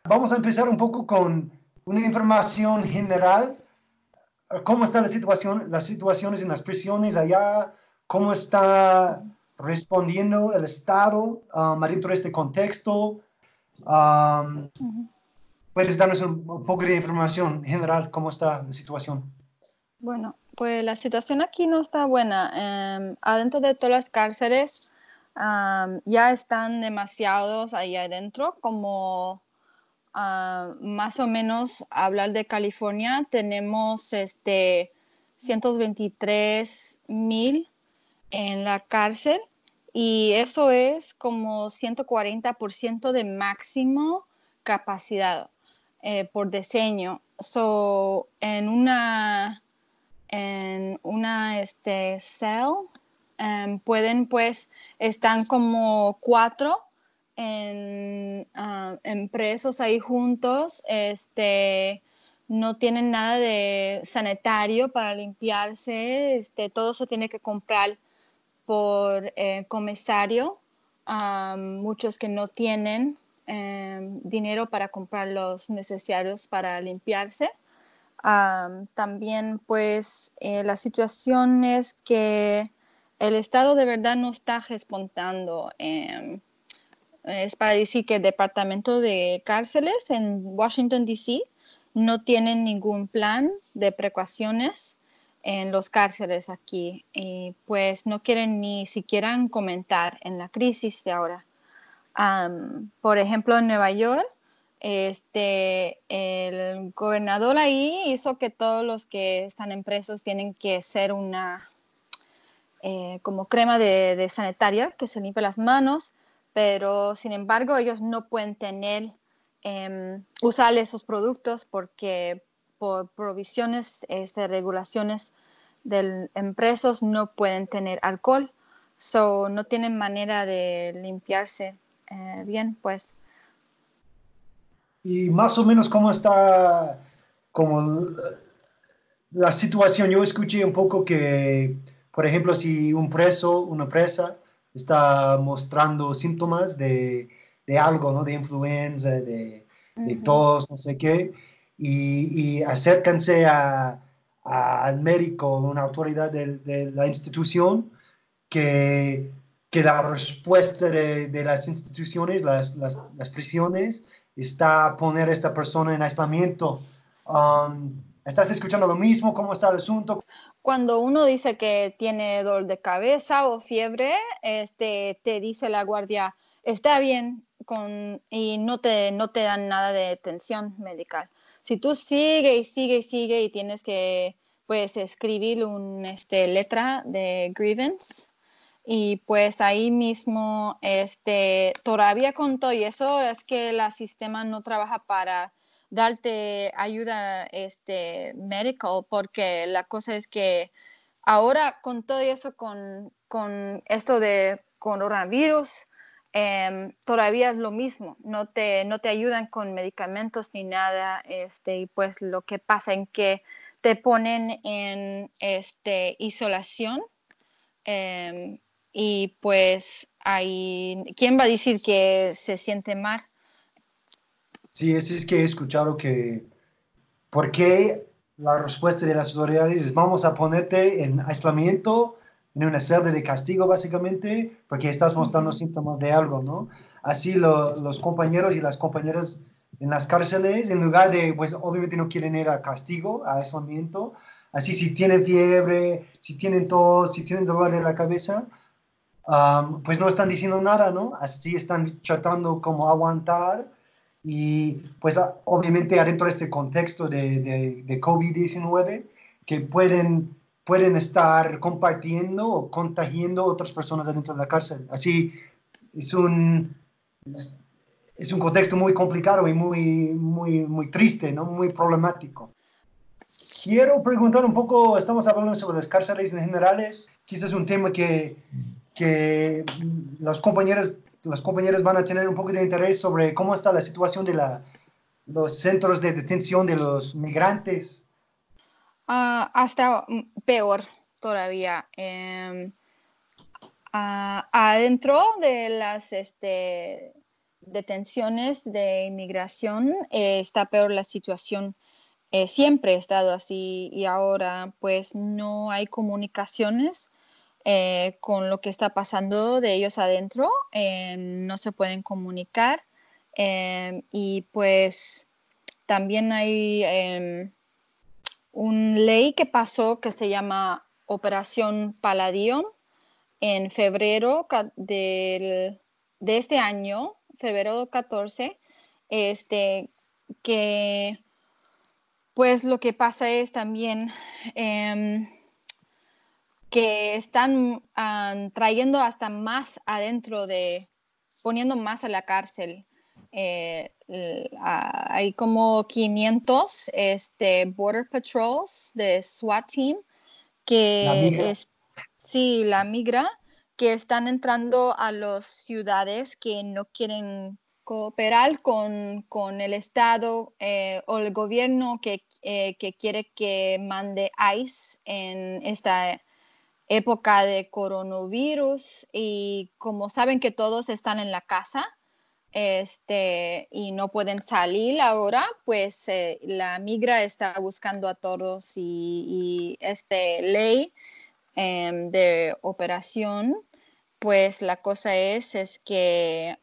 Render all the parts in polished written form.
Vamos a empezar un poco con una información general. ¿Cómo está la situación, las situaciones en las prisiones allá? ¿Cómo está respondiendo el Estado dentro de este contexto? Um, Ujú. ¿Puedes darnos un poco de información general? ¿Cómo está la situación? Bueno, pues la situación aquí no está buena. Adentro de todas las cárceles ya están demasiados ahí adentro, como más o menos hablar de California, tenemos 123,000 en la cárcel y eso es como 140% de máximo capacidad por diseño. So, en una cell pueden pues, están como 4 en presos ahí juntos, no tienen nada de sanitario para limpiarse, todo se tiene que comprar por comisario, muchos que no tienen dinero para comprar los necesarios para limpiarse. También pues la situación es que el Estado de verdad no está respondiendo. Es para decir que el Departamento de Cárceles en Washington, D.C. no tienen ningún plan de precauciones en los cárceles aquí y pues no quieren ni siquiera comentar en la crisis de ahora. Por ejemplo, en Nueva York, el gobernador ahí hizo que todos los que están en presos tienen que ser una como crema de sanitaria que se limpia las manos, pero sin embargo ellos no pueden tener, usar esos productos porque por provisiones, regulaciones de empresas no pueden tener alcohol, so no tienen manera de limpiarse bien, pues. Y más o menos cómo está como la situación. Yo escuché un poco que, por ejemplo, si un preso, una presa, está mostrando síntomas de algo, ¿no? De influenza, de Ujú. tos, no sé qué, y acércanse al médico, una autoridad de la institución, que, que la respuesta de las instituciones, las prisiones, está poner a esta persona en aislamiento. ¿Estás escuchando lo mismo? ¿Cómo está el asunto? Cuando uno dice que tiene dolor de cabeza o fiebre, te dice la guardia, está bien, y no te dan nada de atención medical. Si tú sigue y sigue y sigue y tienes que pues escribir una letra de grievance y pues ahí mismo todavía con todo y eso es que el sistema no trabaja para darte ayuda medical, porque la cosa es que ahora con todo eso, con esto de coronavirus, todavía es lo mismo, no te ayudan con medicamentos ni nada, y pues lo que pasa es que te ponen en isolación, em, y pues ahí, ¿quién va a decir que se siente mal? Sí, es que he escuchado que, ¿por qué la respuesta de las autoridades es vamos a ponerte en aislamiento, en una celda de castigo básicamente, porque estás mostrando Ujú. síntomas de algo, ¿no? Así los compañeros y las compañeras en las cárceles, en lugar de, pues obviamente no quieren ir a castigo, a aislamiento, así si tienen fiebre, si tienen tos, si tienen dolor en la cabeza, pues no están diciendo nada, ¿no? Así están tratando como aguantar y pues obviamente adentro de este contexto de COVID-19 que pueden estar compartiendo o contagiando a otras personas adentro de la cárcel. Así es es un contexto muy complicado y muy triste, ¿no? Muy problemático. Quiero preguntar un poco, estamos hablando sobre las cárceles en generales, quizás un tema que los compañeros van a tener un poco de interés sobre cómo está la situación de los centros de detención de los migrantes. Hasta peor todavía. Adentro de detenciones de inmigración, está peor la situación. Siempre ha estado así y ahora pues no hay comunicaciones con lo que está pasando de ellos adentro, no se pueden comunicar y pues también hay una ley que pasó que se llama Operación Palladium en febrero de este año, febrero 14, que pues lo que pasa es también que están trayendo hasta más adentro poniendo más a la cárcel. Hay como 500 Border Patrols de SWAT Team La que migra. es, sí, la migra, que están entrando a las ciudades que no quieren cooperar con el Estado o el gobierno que quiere que mande ICE en esta época de coronavirus y como saben que todos están en la casa y no pueden salir ahora, pues la migra está buscando a todos y ley de operación, pues la cosa es que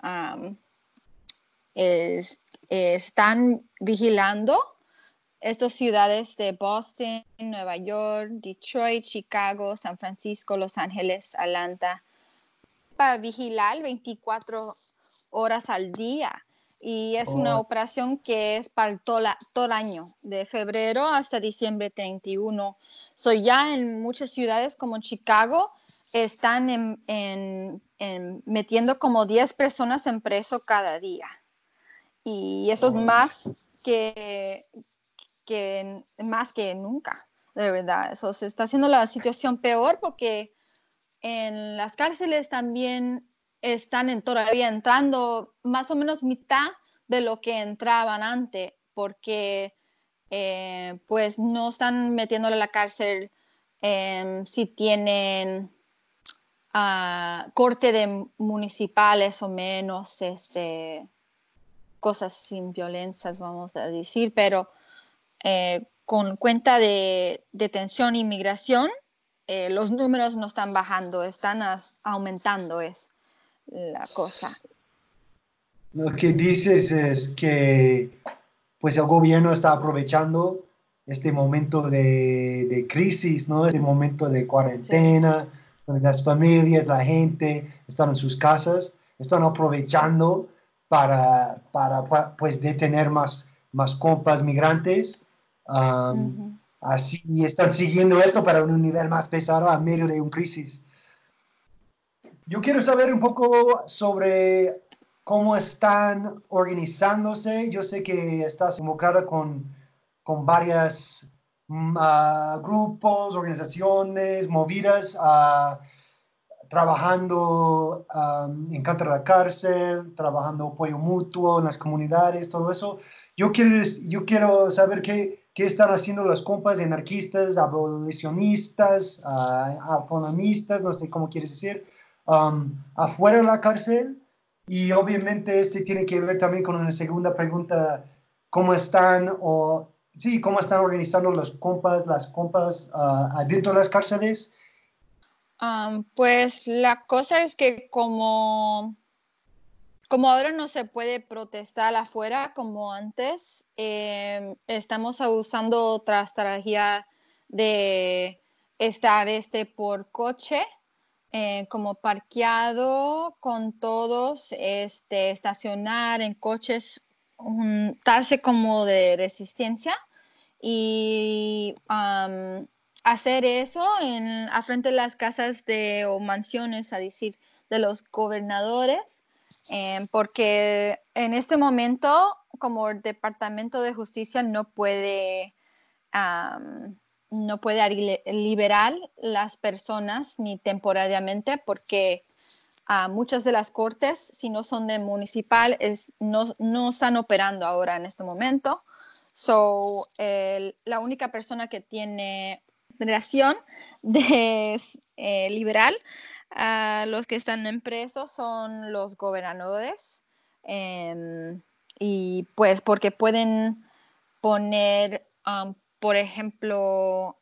están vigilando estas ciudades de Boston, Nueva York, Detroit, Chicago, San Francisco, Los Ángeles, Atlanta, para vigilar 24 horas al día. Y es una Oh, operación que es para todo el año, de febrero hasta diciembre 31. Ya en muchas ciudades como Chicago están metiendo como 10 personas en preso cada día. Y eso es oh, más que nunca, de verdad. Eso se está haciendo la situación peor porque en las cárceles también están todavía entrando más o menos mitad de lo que entraban antes, porque pues no están metiéndole a la cárcel si tienen corte de municipales o menos, cosas sin violencias, vamos a decir, pero con cuenta de detención e inmigración, los números no están bajando, están aumentando, es la cosa. lo que dices es que pues el gobierno está aprovechando este momento de crisis, ¿no? Este momento de Sí, cuarentena, donde las familias, la gente están en sus casas, están aprovechando pues detener más compas migrantes. Um, ujú. Así están siguiendo esto para un nivel más pesado a medio de una crisis. Yo quiero saber un poco sobre cómo están organizándose. Yo sé que estás involucrada con varias grupos, organizaciones, movidas, trabajando en contra de la cárcel, trabajando apoyo mutuo en las comunidades, todo eso. Yo quiero saber qué están haciendo los compas anarquistas, abolicionistas, autonomistas, no sé cómo quieres decir, afuera de la cárcel. Y obviamente este tiene que ver también con una segunda pregunta, ¿cómo están o sí, cómo están organizando los compas, las compas adentro de las cárceles? Pues la cosa es que como ahora no se puede protestar afuera como antes, estamos usando otra estrategia de estar por coche, como parqueado con todos, estacionar en coches, darse como de resistencia y hacer eso a frente de las casas o mansiones, a decir, de los gobernadores, porque en este momento, como el Departamento de Justicia um, no puede liberar las personas ni temporariamente porque muchas de las cortes, si no son de municipal, no están operando ahora en este momento. La única persona que tiene relación de liberal a los que están en presos son los gobernadores, Y pues porque pueden poner, por ejemplo,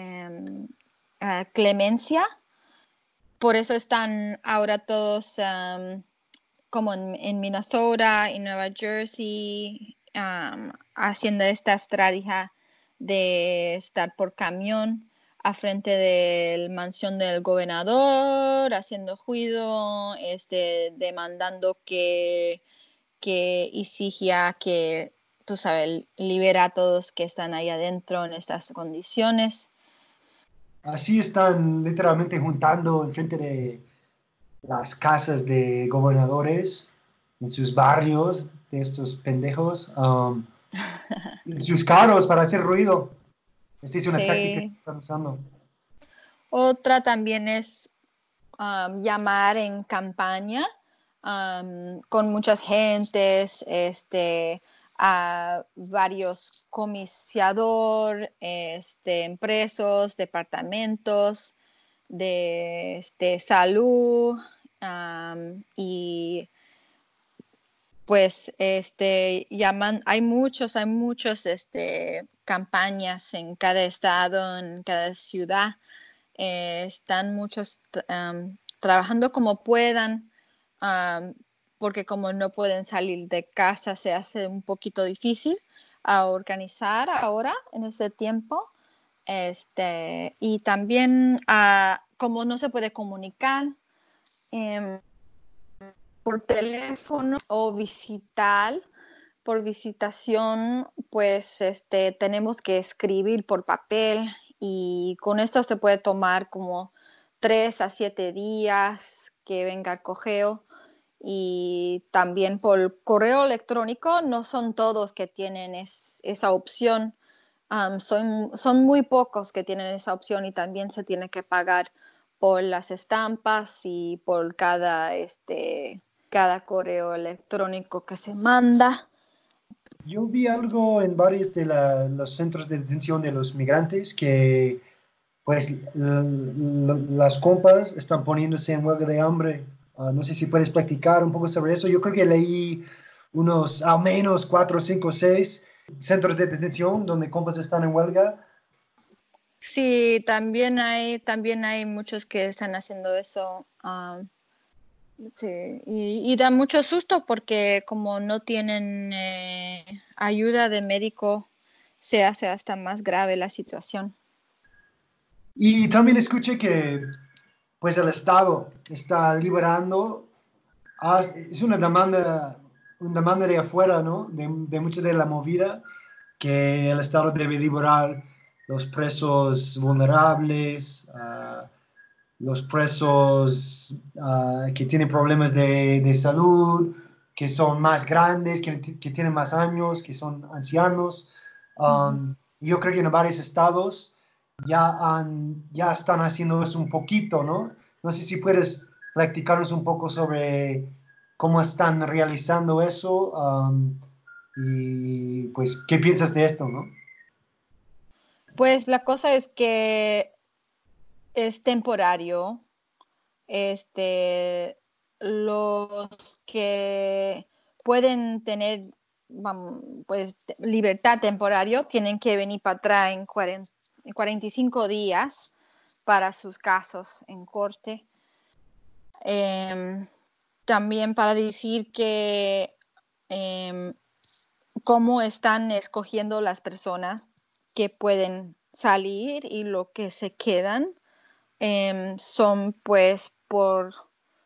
clemencia. Por eso están ahora todos como en Minnesota y Nueva Jersey haciendo esta estrategia de estar por camión a frente de la mansión del gobernador, haciendo ruido, demandando que exigia que, tú sabes, libera a todos que están ahí adentro en estas condiciones. Así están literalmente juntando enfrente de las casas de gobernadores, en sus barrios, de estos pendejos, en sus carros para hacer ruido. Esta es una táctica que Sí. están usando. Otra también es llamar en campaña con muchas gentes, a varios comiciador, empresas, departamentos de salud y pues llaman, hay muchos campañas en cada estado, en cada ciudad. Están muchos trabajando como puedan, porque como no pueden salir de casa, se hace un poquito difícil a organizar ahora en este tiempo. Y también como no se puede comunicar por teléfono o visitar, por visitación, pues tenemos que escribir por papel y con esto se puede tomar como 3 a 7 días que venga el correo. Y también por correo electrónico no son todos que tienen esa opción. Son muy pocos que tienen esa opción y también se tiene que pagar por las estampas y por cada correo electrónico que se manda. Yo vi algo en varios de los centros de detención de los migrantes que pues las compas están poniéndose en huelga de hambre. No sé si puedes practicar un poco sobre eso. Yo creo que leí unos al menos 4, 5, 6 centros de detención donde compas están en huelga. Sí, también hay muchos que están haciendo eso. Sí, y da mucho susto porque como no tienen ayuda de médico, se hace hasta más grave la situación. Y también escuché que pues el Estado está liberando, es una demanda de afuera, ¿no? De mucha de la movida, que el Estado debe liberar los presos vulnerables, los presos que tienen problemas de salud, que son más grandes, que tienen más años, que son ancianos. Ujú. Yo creo que en varios estados ya están haciendo eso un poquito, ¿no? No sé si puedes platicarnos un poco sobre cómo están realizando eso y pues qué piensas de esto, ¿no? Pues la cosa es que es temporario. Los que pueden tener pues, libertad temporario tienen que venir para atrás en 45 días para sus casos en corte. También para decir que cómo están escogiendo las personas que pueden salir y lo que se quedan son pues por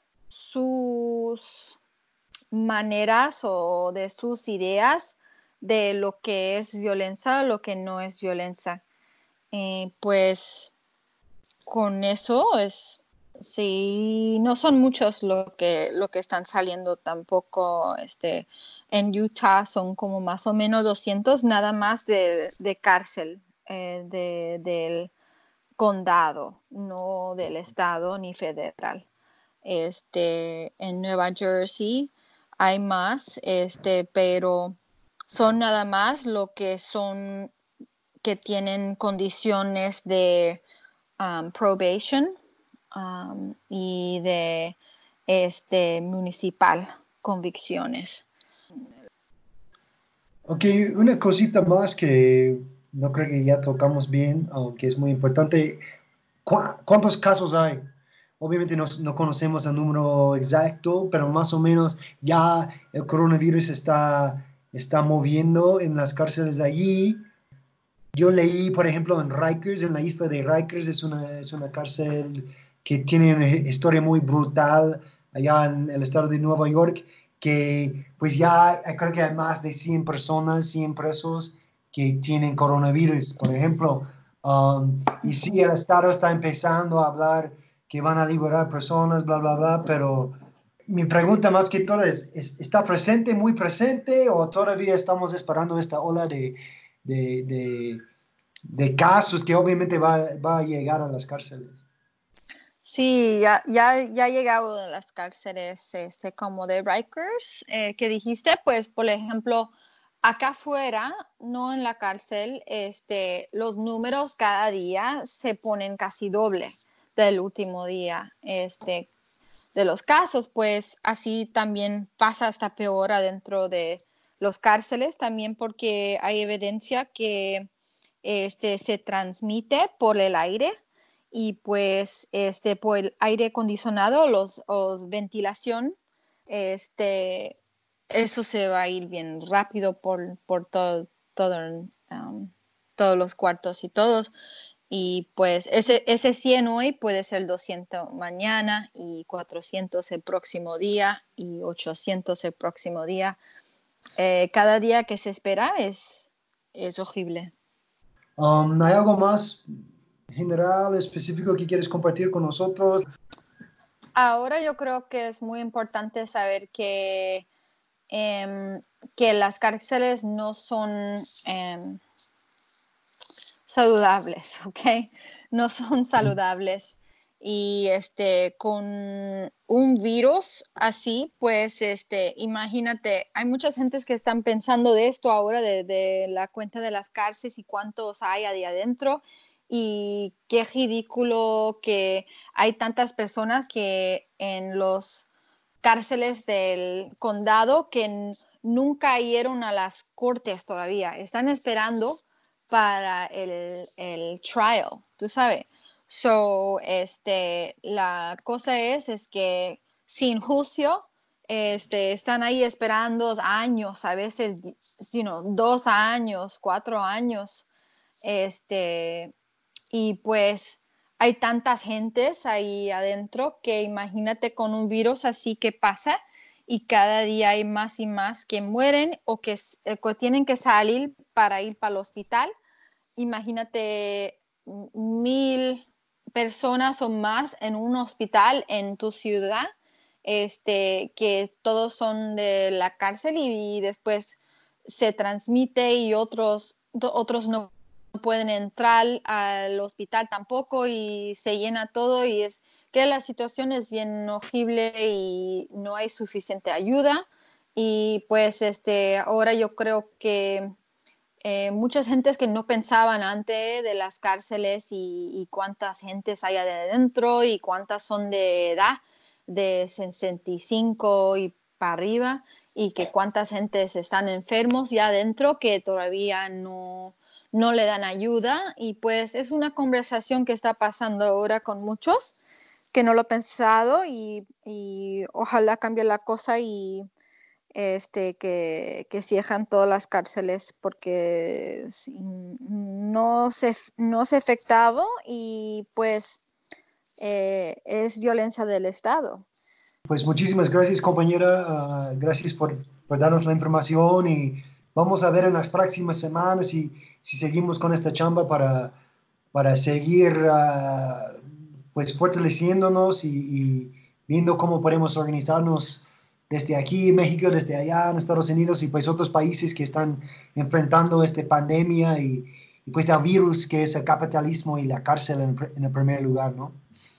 sus maneras o de sus ideas de lo que es violencia, lo que no es violencia. Pues con eso es, sí, no son muchos lo que están saliendo tampoco. En Utah son como más o menos 200 nada más de cárcel del condado, no del estado ni federal. En Nueva Jersey hay más, pero son nada más lo que son que tienen condiciones de probation y de municipal convicciones. Ok, una cosita más que no creo que ya tocamos bien, aunque es muy importante. ¿Cuántos casos hay? Obviamente no conocemos el número exacto, pero más o menos ya el coronavirus está moviendo en las cárceles de allí. Yo leí, por ejemplo, en Rikers, en la isla de Rikers, es una cárcel que tiene una historia muy brutal allá en el estado de Nueva York, que pues ya creo que hay más de 100 personas, 100 presos que tienen coronavirus, por ejemplo. Y sí, Ujú. el estado está empezando a hablar que van a liberar personas, bla, bla, bla, pero mi pregunta más que todo ¿está presente, muy presente, o todavía estamos esperando esta ola de, de, de casos que obviamente va a llegar a las cárceles? Sí, ya ha llegado a las cárceles como de Rikers, que dijiste, pues, por ejemplo, acá afuera, no en la cárcel, los números cada día se ponen casi doble del último día, de los casos, pues así también pasa hasta peor adentro de los cárceles, también porque hay evidencia que se transmite por el aire y pues por el aire acondicionado, los ventilación, este, eso se va a ir bien rápido por todo, todos los cuartos y todos. Y pues ese 100 hoy puede ser 200 mañana y 400 el próximo día y 800 el próximo día. Cada día que se espera es horrible. ¿Hay algo más general, específico que quieres compartir con nosotros? Ahora yo creo que es muy importante saber em, que las cárceles no son saludables, ¿ok? No son saludables. Y con un virus así, pues imagínate, hay muchas gentes que están pensando de esto ahora, de la cuenta de las cárceles y cuántos hay ahí adentro. Y qué ridículo que hay tantas personas que en los cárceles del condado que nunca dieron a las cortes todavía. Están esperando para el trial, tú sabes. So, la cosa es que sin juicio, están ahí esperando años, a veces, 2 años, 4 años, este, y pues hay tantas gentes ahí adentro que imagínate con un virus así que pasa y cada día hay más y más que mueren o que tienen que salir para ir para el hospital. Imagínate 1,000 personas o más en un hospital en tu ciudad, que todos son de la cárcel y después se transmite y otros no pueden entrar al hospital tampoco y se llena todo y es que la situación es bien horrible y no hay suficiente ayuda y pues ahora yo creo que muchas gentes que no pensaban antes de las cárceles y cuántas gentes hay adentro y cuántas son de edad de 65 y para arriba y que cuántas gentes están enfermos ya adentro que todavía no le dan ayuda y pues es una conversación que está pasando ahora con muchos que no lo he pensado y ojalá cambie la cosa y que cierran todas las cárceles porque no se ha afectado y pues es violencia del Estado. Pues muchísimas gracias, compañera. Gracias por darnos la información y vamos a ver en las próximas semanas si seguimos con esta chamba para seguir pues fortaleciéndonos y viendo cómo podemos organizarnos desde aquí, México, desde allá en Estados Unidos y pues otros países que están enfrentando esta pandemia y pues el virus que es el capitalismo y la cárcel en el primer lugar, ¿no?